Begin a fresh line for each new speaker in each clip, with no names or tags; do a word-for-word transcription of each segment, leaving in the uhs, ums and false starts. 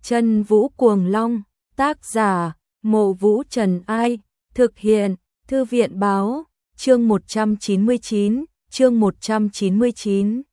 Chân Vũ Cuồng Long, tác giả, Mộ Vũ Trần Ai, thực hiện, Thư viện Báo, chương một trăm chín mươi chín, chương một trăm chín mươi chín.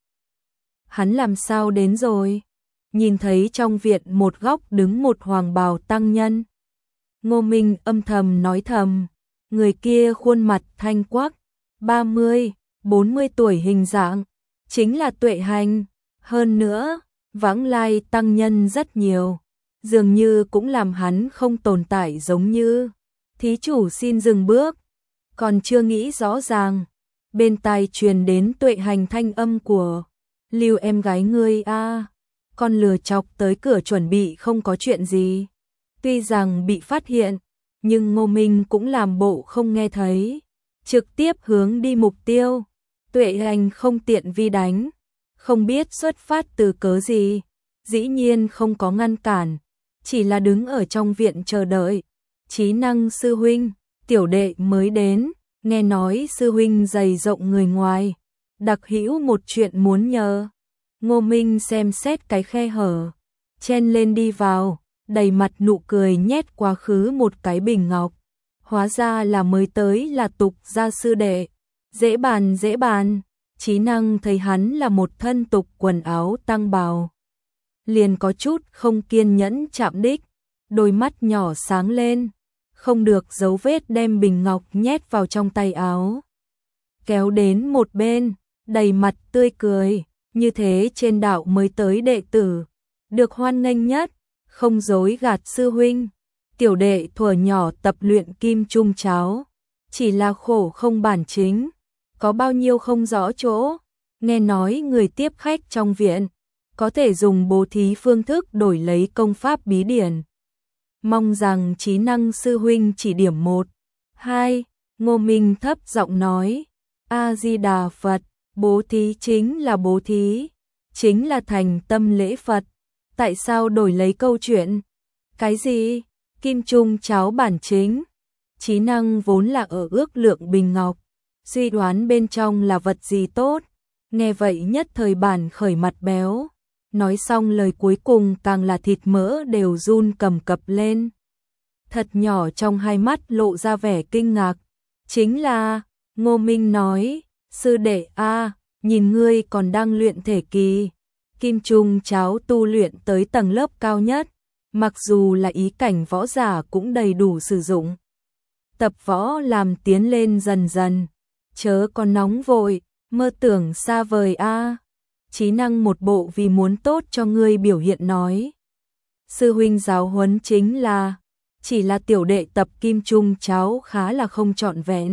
Hắn làm sao đến rồi? Nhìn thấy trong viện một góc đứng một hoàng bào tăng nhân. Ngô Minh âm thầm nói thầm, người kia khuôn mặt thanh quắc, ba mươi, bốn mươi tuổi hình dạng, chính là Tuệ Hành. Hơn nữa, vãng lai tăng nhân rất nhiều, dường như cũng làm hắn không tồn tại giống như. Thí chủ xin dừng bước, còn chưa nghĩ rõ ràng. Bên tai truyền đến Tuệ Hành thanh âm của Lưu em gái ngươi a, à, con lừa chọc tới cửa chuẩn bị không có chuyện gì. Tuy rằng bị phát hiện, nhưng Ngô Minh cũng làm bộ không nghe thấy, trực tiếp hướng đi mục tiêu. Tuệ Hành không tiện vi đánh, không biết xuất phát từ cớ gì, dĩ nhiên không có ngăn cản, chỉ là đứng ở trong viện chờ đợi. Trí Năng sư huynh, tiểu đệ mới đến, nghe nói sư huynh dày rộng người ngoài, đặc hữu một chuyện muốn nhờ. Ngô Minh xem xét cái khe hở, chen lên đi vào, đầy mặt nụ cười nhét quá khứ một cái bình ngọc. Hóa ra là mới tới là Tục gia sư đệ, dễ bàn dễ bàn. Trí Năng thấy hắn là một thân tục quần áo tăng bào, liền có chút không kiên nhẫn chạm đích, đôi mắt nhỏ sáng lên, không được giấu vết đem bình ngọc nhét vào trong tay áo, kéo đến một bên, đầy mặt tươi cười, như thế trên đạo mới tới đệ tử, được hoan nghênh nhất, không dối gạt sư huynh. Tiểu đệ thuở nhỏ tập luyện kim trung cháo, chỉ là khổ không bản chính, có bao nhiêu không rõ chỗ, nghe nói người tiếp khách trong viện, có thể dùng bố thí phương thức đổi lấy công pháp bí điển. Mong rằng Trí Năng sư huynh chỉ điểm một, hai, Ngô Minh thấp giọng nói, A-di-đà Phật, bố thí chính là bố thí, chính là thành tâm lễ Phật, tại sao đổi lấy câu chuyện? Cái gì? Kim trung cháo bản chính. Trí Năng vốn là ở ước lượng bình ngọc, suy đoán bên trong là vật gì tốt, nghe vậy nhất thời bản khởi mặt béo, nói xong lời cuối cùng càng là thịt mỡ đều run cầm cập lên. Thật nhỏ trong hai mắt lộ ra vẻ kinh ngạc, chính là, Ngô Minh nói, sư đệ a, nhìn ngươi còn đang luyện thể kỳ, kim trung cháo tu luyện tới tầng lớp cao nhất, mặc dù là ý cảnh võ giả cũng đầy đủ sử dụng. Tập võ làm tiến lên dần dần, chớ còn nóng vội, mơ tưởng xa vời a. À. Trí Năng một bộ vì muốn tốt cho ngươi biểu hiện nói. Sư huynh giáo huấn chính là, chỉ là tiểu đệ tập kim trung cháo khá là không trọn vẹn.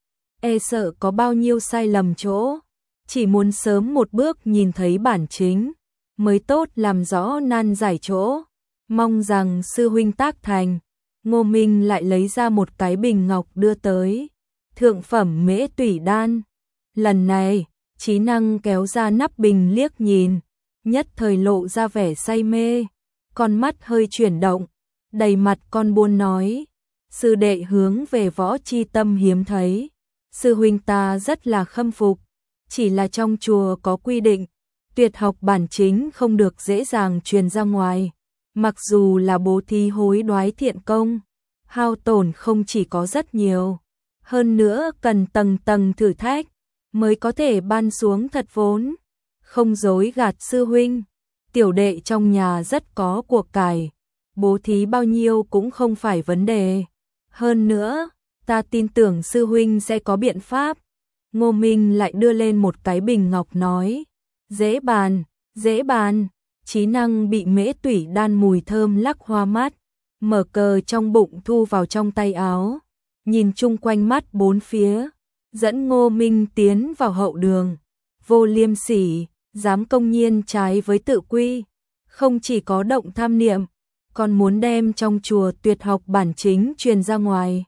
E sợ có bao nhiêu sai lầm chỗ, chỉ muốn sớm một bước nhìn thấy bản chính, mới tốt làm rõ nan giải chỗ. Mong rằng sư huynh tác thành. Ngô Minh lại lấy ra một cái bình ngọc đưa tới, thượng phẩm mễ tủy đan. Lần này, Trí Năng kéo ra nắp bình liếc nhìn, nhất thời lộ ra vẻ say mê, con mắt hơi chuyển động, đầy mặt con buôn nói, sư đệ hướng về võ chi tâm hiếm thấy, sư huynh ta rất là khâm phục, chỉ là trong chùa có quy định, tuyệt học bản chính không được dễ dàng truyền ra ngoài. Mặc dù là bố thí hối đoái thiện công, hao tổn không chỉ có rất nhiều, hơn nữa cần tầng tầng thử thách mới có thể ban xuống thật vốn. Không dối gạt sư huynh, tiểu đệ trong nhà rất có của cải, bố thí bao nhiêu cũng không phải vấn đề. Hơn nữa, ta tin tưởng sư huynh sẽ có biện pháp. Ngô Minh lại đưa lên một cái bình ngọc nói, dễ bàn, dễ bàn. Trí Năng bị mễ tủy đan mùi thơm lắc hoa mắt, mở cờ trong bụng thu vào trong tay áo, nhìn chung quanh mắt bốn phía, dẫn Ngô Minh tiến vào hậu đường. Vô liêm sỉ, dám công nhiên trái với tự quy, không chỉ có động tham niệm, còn muốn đem trong chùa tuyệt học bản chính truyền ra ngoài.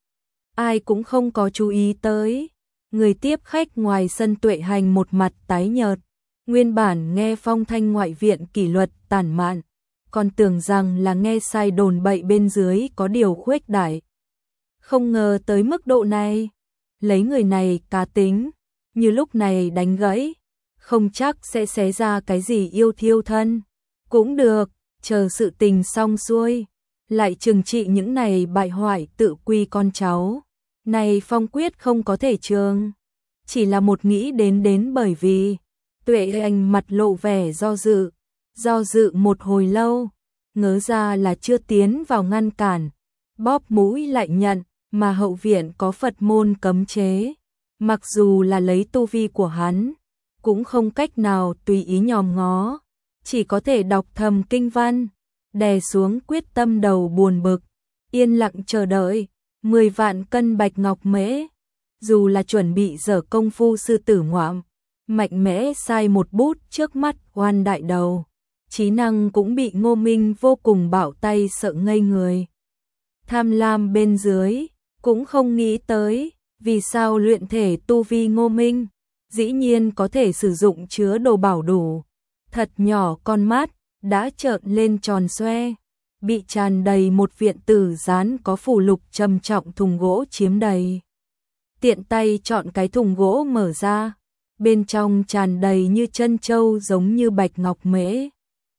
Ai cũng không có chú ý tới, người tiếp khách ngoài sân Tuệ Hành một mặt tái nhợt. Nguyên bản nghe phong thanh ngoại viện kỷ luật tản mạn, còn tưởng rằng là nghe sai đồn bậy bên dưới có điều khuếch đại. Không ngờ tới mức độ này, lấy người này cá tính, như lúc này đánh gãy, không chắc sẽ xé ra cái gì yêu thiêu thân. Cũng được, chờ sự tình xong xuôi, lại trừng trị những này bại hoại tự quy con cháu. Này Phong quyết không có thể trường, chỉ là một nghĩ đến đến bởi vì, Tuệ Anh mặt lộ vẻ do dự, do dự một hồi lâu, ngớ ra là chưa tiến vào ngăn cản, bóp mũi lại nhận, mà hậu viện có Phật môn cấm chế, mặc dù là lấy tu vi của hắn, cũng không cách nào tùy ý nhòm ngó, chỉ có thể đọc thầm kinh văn, đè xuống quyết tâm đầu buồn bực, yên lặng chờ đợi, mười vạn cân bạch ngọc mễ, dù là chuẩn bị dở công phu sư tử ngoạm, mạnh mẽ sai một bút trước mắt oan đại đầu, trí năng cũng bị Ngô Minh vô cùng bạo tay sợ ngây người. Tham lam bên dưới, cũng không nghĩ tới, vì sao luyện thể tu vi Ngô Minh, dĩ nhiên có thể sử dụng chứa đồ bảo đủ, thật nhỏ con mắt, đã trợn lên tròn xoe, bị tràn đầy một viện tử dán có phủ lục trầm trọng thùng gỗ chiếm đầy. Tiện tay chọn cái thùng gỗ mở ra, bên trong tràn đầy như chân châu giống như bạch ngọc mễ,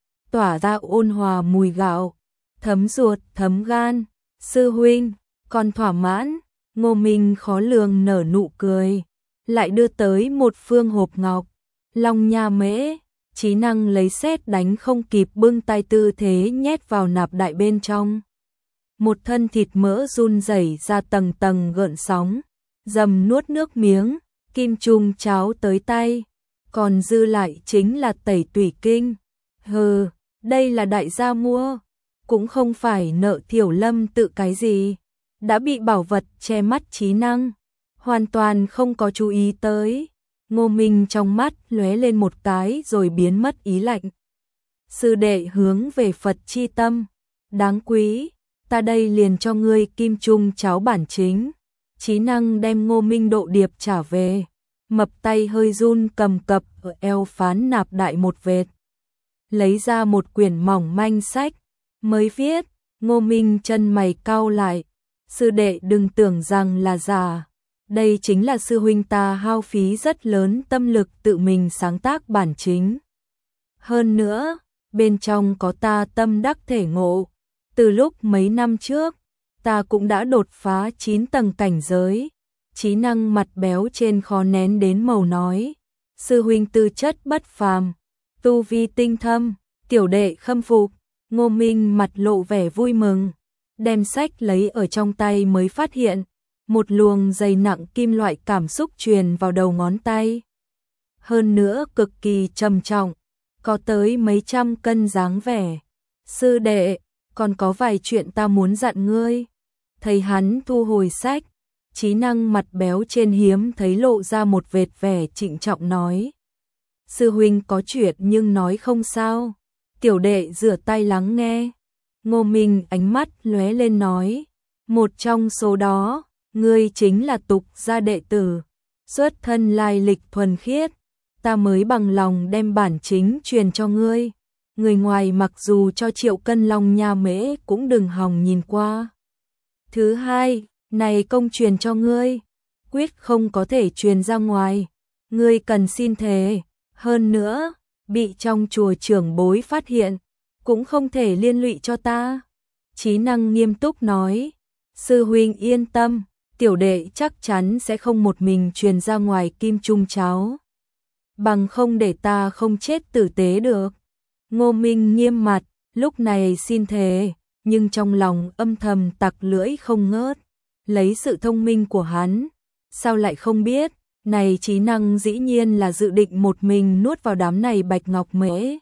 tỏa ra ôn hòa mùi gạo, thấm ruột thấm gan. Sư huynh, còn thỏa mãn, Ngô Minh khó lường nở nụ cười, lại đưa tới một phương hộp ngọc, long nha mễ, trí năng lấy sét đánh không kịp bưng tay tư thế nhét vào nạp đại bên trong. Một thân thịt mỡ run rẩy ra tầng tầng gợn sóng, dầm nuốt nước miếng, kim trung cháo tới tay, còn dư lại chính là tẩy tủy kinh. Hừ, đây là đại gia mua, cũng không phải nợ Thiểu Lâm tự cái gì, đã bị bảo vật che mắt trí năng, hoàn toàn không có chú ý tới. Ngô Minh trong mắt lóe lên một cái rồi biến mất ý lạnh. Sư đệ hướng về Phật chi tâm, đáng quý, ta đây liền cho ngươi kim trung cháo bản chính. Trí năng đem Ngô Minh độ điệp trả về, mập tay hơi run cầm cập ở eo phán nạp đại một vệt. Lấy ra một quyển mỏng manh sách, mới viết, Ngô Minh chân mày cau lại, sư đệ đừng tưởng rằng là giả, đây chính là sư huynh ta hao phí rất lớn tâm lực tự mình sáng tác bản chính. Hơn nữa, bên trong có ta tâm đắc thể ngộ, từ lúc mấy năm trước, ta cũng đã đột phá chín tầng cảnh giới. Trí năng mặt béo trên khó nén đến màu nói, sư huynh tư chất bất phàm, tu vi tinh thâm, tiểu đệ khâm phục. Ngô Minh mặt lộ vẻ vui mừng, đem sách lấy ở trong tay mới phát hiện, một luồng dày nặng kim loại cảm xúc truyền vào đầu ngón tay. Hơn nữa cực kỳ trầm trọng, có tới mấy trăm cân dáng vẻ. Sư đệ, còn có vài chuyện ta muốn dặn ngươi. Thấy hắn thu hồi sách, trí năng mặt béo trên hiếm thấy lộ ra một vệt vẻ trịnh trọng nói. Sư huynh có chuyện nhưng nói không sao. Tiểu đệ rửa tay lắng nghe. Ngô Minh ánh mắt lóe lên nói, một trong số đó, ngươi chính là tục gia đệ tử, xuất thân lai lịch thuần khiết, ta mới bằng lòng đem bản chính truyền cho ngươi. Người ngoài mặc dù cho triệu cân long nha mễ cũng đừng hòng nhìn qua. Thứ hai, này công truyền cho ngươi, quyết không có thể truyền ra ngoài, ngươi cần xin thề. Hơn nữa, bị trong chùa trưởng bối phát hiện, cũng không thể liên lụy cho ta. Trí năng nghiêm túc nói, sư huynh yên tâm, tiểu đệ chắc chắn sẽ không một mình truyền ra ngoài kim trung cháo, bằng không để ta không chết tử tế được. Ngô Minh nghiêm mặt, lúc này xin thề, nhưng trong lòng âm thầm tặc lưỡi không ngớt, lấy sự thông minh của hắn, sao lại không biết, này trí năng dĩ nhiên là dự định một mình nuốt vào đám này bạch ngọc mễ.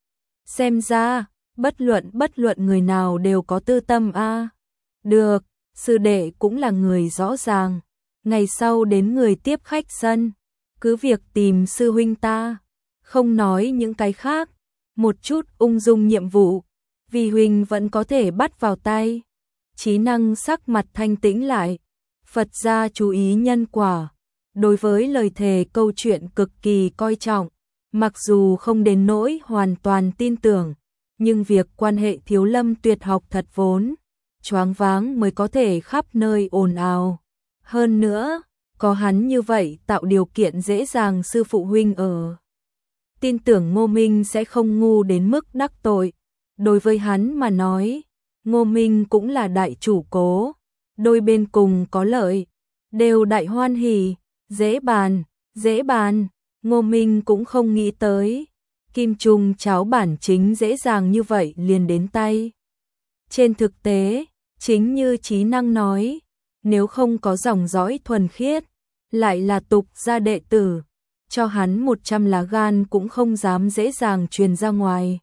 Xem ra, bất luận bất luận người nào đều có tư tâm a. À. Được, sư đệ cũng là người rõ ràng, ngày sau đến người tiếp khách sân, cứ việc tìm sư huynh ta, không nói những cái khác, một chút ung dung nhiệm vụ, vì huynh vẫn có thể bắt vào tay. Trí năng sắc mặt thanh tĩnh lại, Phật gia chú ý nhân quả, đối với lời thề câu chuyện cực kỳ coi trọng, mặc dù không đến nỗi hoàn toàn tin tưởng, nhưng việc quan hệ Thiếu Lâm tuyệt học thật vốn choáng váng mới có thể khắp nơi ồn ào. Hơn nữa, có hắn như vậy tạo điều kiện dễ dàng sư phụ huynh ở. Tin tưởng Ngô Minh sẽ không ngu đến mức đắc tội. Đối với hắn mà nói, Ngô Minh cũng là đại chủ cố, đôi bên cùng có lợi, đều đại hoan hỉ, dễ bàn, dễ bàn, Ngô Minh cũng không nghĩ tới, kim trung cháo bản chính dễ dàng như vậy liền đến tay. Trên thực tế, chính như Chí Năng nói, nếu không có dòng dõi thuần khiết, lại là tục gia đệ tử, cho hắn một trăm lá gan cũng không dám dễ dàng truyền ra ngoài.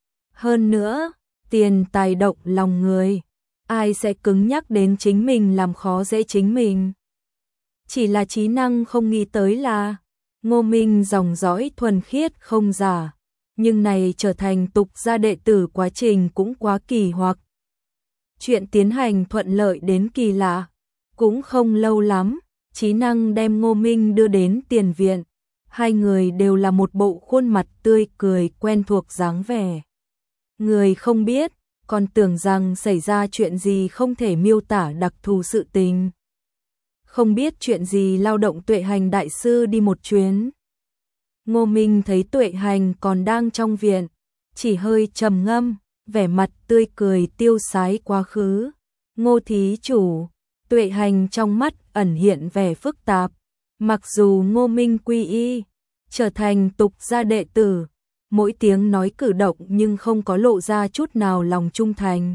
Hơn nữa, tiền tài động lòng người, ai sẽ cứng nhắc đến chính mình làm khó dễ chính mình. Chỉ là Chí Năng không nghĩ tới là, Ngô Minh dòng dõi thuần khiết không giả, nhưng này trở thành tục gia đệ tử quá trình cũng quá kỳ hoặc. Chuyện tiến hành thuận lợi đến kỳ lạ, cũng không lâu lắm, Chí Năng đem Ngô Minh đưa đến tiền viện, hai người đều là một bộ khuôn mặt tươi cười quen thuộc dáng vẻ. Người không biết, còn tưởng rằng xảy ra chuyện gì không thể miêu tả đặc thù sự tình. Không biết chuyện gì lao động Tuệ Hành đại sư đi một chuyến. Ngô Minh thấy Tuệ Hành còn đang trong viện, chỉ hơi trầm ngâm, vẻ mặt tươi cười tiêu sái quá khứ. Ngô thí chủ, Tuệ Hành trong mắt ẩn hiện vẻ phức tạp, mặc dù Ngô Minh quy y, trở thành tục gia đệ tử, mỗi tiếng nói cử động nhưng không có lộ ra chút nào lòng trung thành.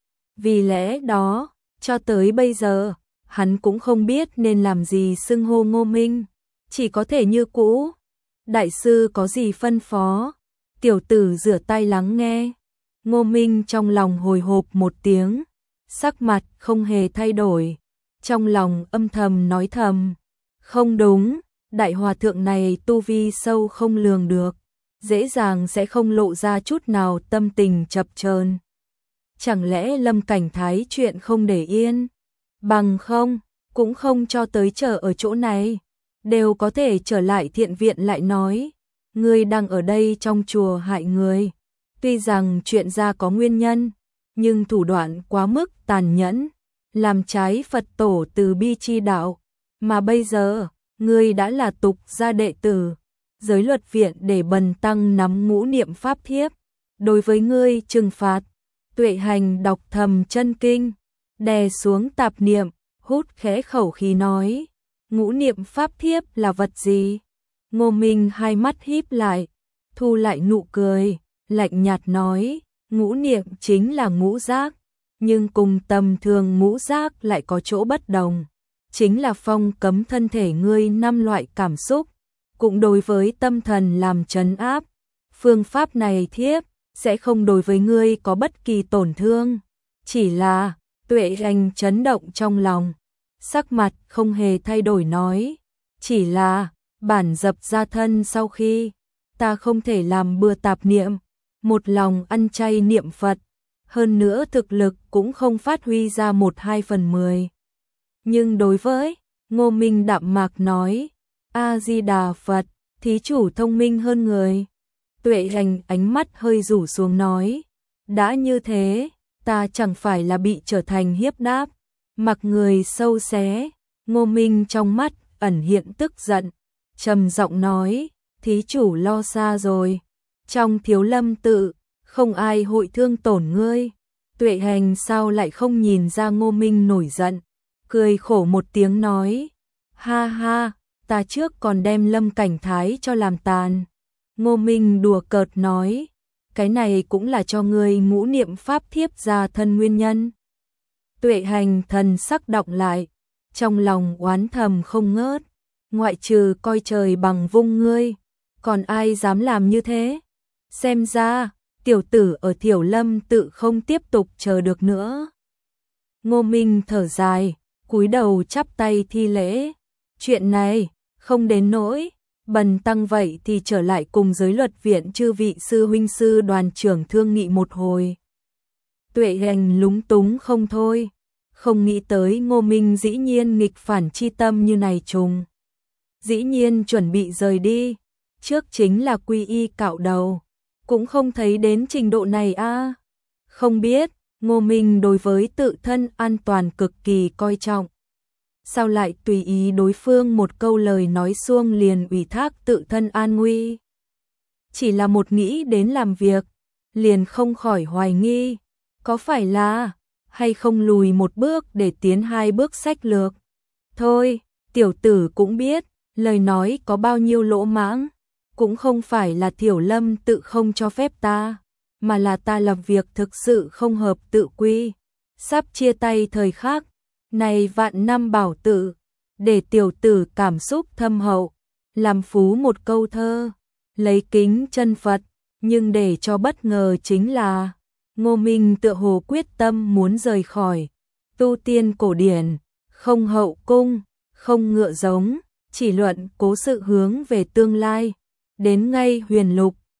Vì lẽ đó, cho tới bây giờ, hắn cũng không biết nên làm gì xưng hô Ngô Minh, chỉ có thể như cũ. Đại sư có gì phân phó? Tiểu tử rửa tay lắng nghe. Ngô Minh trong lòng hồi hộp một tiếng, sắc mặt không hề thay đổi, trong lòng âm thầm nói thầm. Không đúng, đại hòa thượng này tu vi sâu không lường được, dễ dàng sẽ không lộ ra chút nào tâm tình chập chờn. Chẳng lẽ Lâm Cảnh Thái chuyện không để yên? Bằng không, cũng không cho tới chờ ở chỗ này, đều có thể trở lại thiện viện lại nói, ngươi đang ở đây trong chùa hại người. Tuy rằng chuyện ra có nguyên nhân, nhưng thủ đoạn quá mức tàn nhẫn, làm trái Phật tổ từ bi chi đạo, mà bây giờ, ngươi đã là tục gia đệ tử, giới luật viện để bần tăng nắm ngũ niệm pháp thiếp, đối với ngươi trừng phạt. Tuệ Hành đọc thầm chân kinh, đè xuống tạp niệm, hút khẽ khẩu khí nói, ngũ niệm pháp thiếp là vật gì? Ngô Minh hai mắt híp lại, thu lại nụ cười, lạnh nhạt nói, ngũ niệm chính là ngũ giác, nhưng cùng tầm thường ngũ giác lại có chỗ bất đồng, chính là phong cấm thân thể ngươi năm loại cảm xúc, cũng đối với tâm thần làm trấn áp. Phương pháp này thiếp sẽ không đối với ngươi có bất kỳ tổn thương, chỉ là Tuệ Hành chấn động trong lòng, sắc mặt không hề thay đổi nói, chỉ là bản dập ra thân sau khi ta không thể làm bừa tạp niệm, một lòng ăn chay niệm Phật, hơn nữa thực lực cũng không phát huy ra một hai phần mười. Nhưng đối với Ngô Minh đạm mạc nói, A-di-đà Phật, thí chủ thông minh hơn người. Tuệ Hành ánh mắt hơi rủ xuống nói, đã như thế, ta chẳng phải là bị trở thành hiếp đáp, mặc người sâu xé. Ngô Minh trong mắt ẩn hiện tức giận, trầm giọng nói, thí chủ lo xa rồi, trong Thiếu Lâm tự, không ai hội thương tổn ngươi. Tuệ Hành sao lại không nhìn ra Ngô Minh nổi giận, cười khổ một tiếng nói, ha ha, ta trước còn đem Lâm Cảnh Thái cho làm tàn. Ngô Minh đùa cợt nói, cái này cũng là cho ngươi ngũ niệm pháp thiếp ra thân nguyên nhân. Tuệ Hành thần sắc đọng lại, trong lòng oán thầm không ngớt, ngoại trừ coi trời bằng vung ngươi, còn ai dám làm như thế? Xem ra, tiểu tử ở Thiểu Lâm tự không tiếp tục chờ được nữa. Ngô Minh thở dài, cúi đầu chắp tay thi lễ, chuyện này, không đến nỗi, bần tăng vậy thì trở lại cùng giới luật viện chư vị sư huynh sư đoàn trưởng thương nghị một hồi. Tuệ Hành lúng túng không thôi, không nghĩ tới Ngô Minh dĩ nhiên nghịch phản chi tâm như này trùng. Dĩ nhiên chuẩn bị rời đi, trước chính là quy y cạo đầu, cũng không thấy đến trình độ này a. À. Không biết, Ngô Minh đối với tự thân an toàn cực kỳ coi trọng. Sao lại tùy ý đối phương một câu lời nói xuông liền ủy thác tự thân an nguy? Chỉ là một nghĩ đến làm việc, liền không khỏi hoài nghi, có phải là hay không lùi một bước để tiến hai bước sách lược. Thôi, tiểu tử cũng biết, lời nói có bao nhiêu lỗ mãng, cũng không phải là Tiểu Lâm tự không cho phép ta, mà là ta làm việc thực sự không hợp tự quy. Sắp chia tay thời khắc, này vạn năm bảo tự, để tiểu tử cảm xúc thâm hậu, làm phú một câu thơ, lấy kính chân Phật, nhưng để cho bất ngờ chính là Ngô Minh tựa hồ quyết tâm muốn rời khỏi tu tiên cổ điển, không hậu cung, không ngựa giống, chỉ luận cố sự hướng về tương lai, đến ngay huyền lục,